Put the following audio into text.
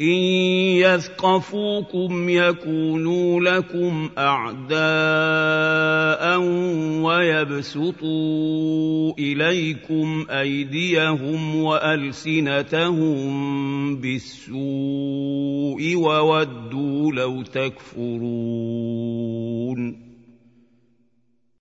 إن يثقفوكم يكونوا لكم أعداء ويبسطوا إليكم أيديهم وألسنتهم بالسوء وودوا لو تكفرون